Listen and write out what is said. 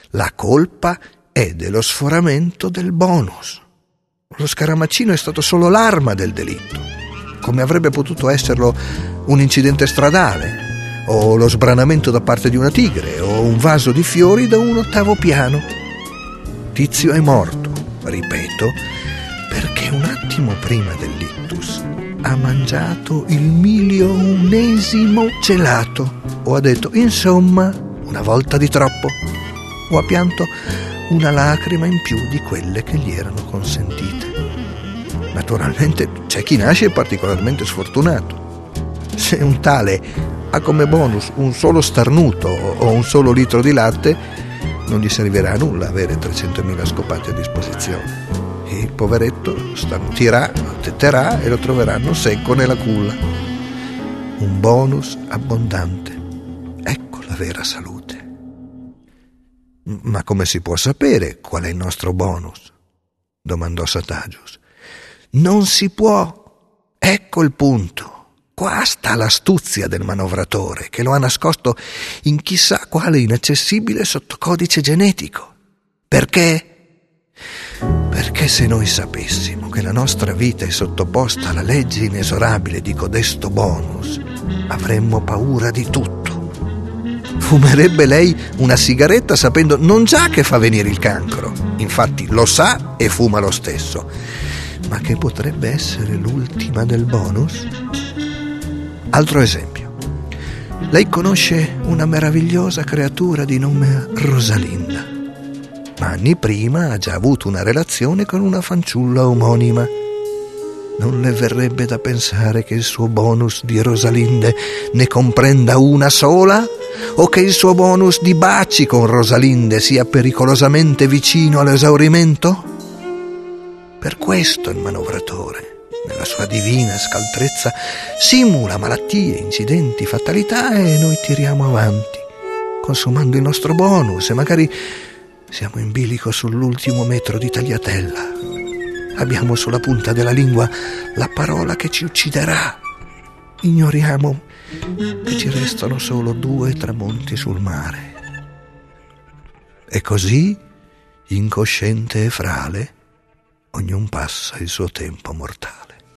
La colpa è dello sforamento del bonus. Lo scaramanzino è stato solo l'arma del delitto, come avrebbe potuto esserlo un incidente stradale, o lo sbranamento da parte di una tigre, o un vaso di fiori da un 8° piano. Tizio è morto, ripeto, perché un attimo prima dell'ictus ha mangiato il 1001° gelato, o ha detto, insomma, una volta di troppo, o ha pianto una lacrima in più di quelle che gli erano consentite. Naturalmente c'è chi nasce particolarmente sfortunato. Se un tale ha come bonus un solo starnuto o un solo litro di latte, non gli servirà a nulla avere 300.000 scopati a disposizione. Il poveretto starnutirà, tetterà e lo troveranno secco nella culla. Un bonus abbondante. Ecco la vera salute. Ma come si può sapere qual è il nostro bonus? Domandò Satagius. Non si può. Ecco il punto. Qua sta l'astuzia del manovratore, che lo ha nascosto in chissà quale inaccessibile sottocodice genetico. Perché? Perché se noi sapessimo che la nostra vita è sottoposta alla legge inesorabile di codesto bonus, avremmo paura di tutto. Fumerebbe lei una sigaretta sapendo non già che fa venire il cancro, infatti lo sa e fuma lo stesso, ma che potrebbe essere l'ultima del bonus? Altro esempio. Lei conosce una meravigliosa creatura di nome Rosalinda. Anni prima ha già avuto una relazione con una fanciulla omonima. Non le verrebbe da pensare che il suo bonus di Rosalinde ne comprenda una sola? O che il suo bonus di baci con Rosalinde sia pericolosamente vicino all'esaurimento? Per questo il manovratore, nella sua divina scaltrezza, simula malattie, incidenti, fatalità e noi tiriamo avanti, consumando il nostro bonus e magari siamo in bilico sull'ultimo metro di tagliatella. Abbiamo sulla punta della lingua la parola che ci ucciderà. Ignoriamo che ci restano solo 2 tramonti sul mare. E così, incosciente e frale, ognun passa il suo tempo mortale.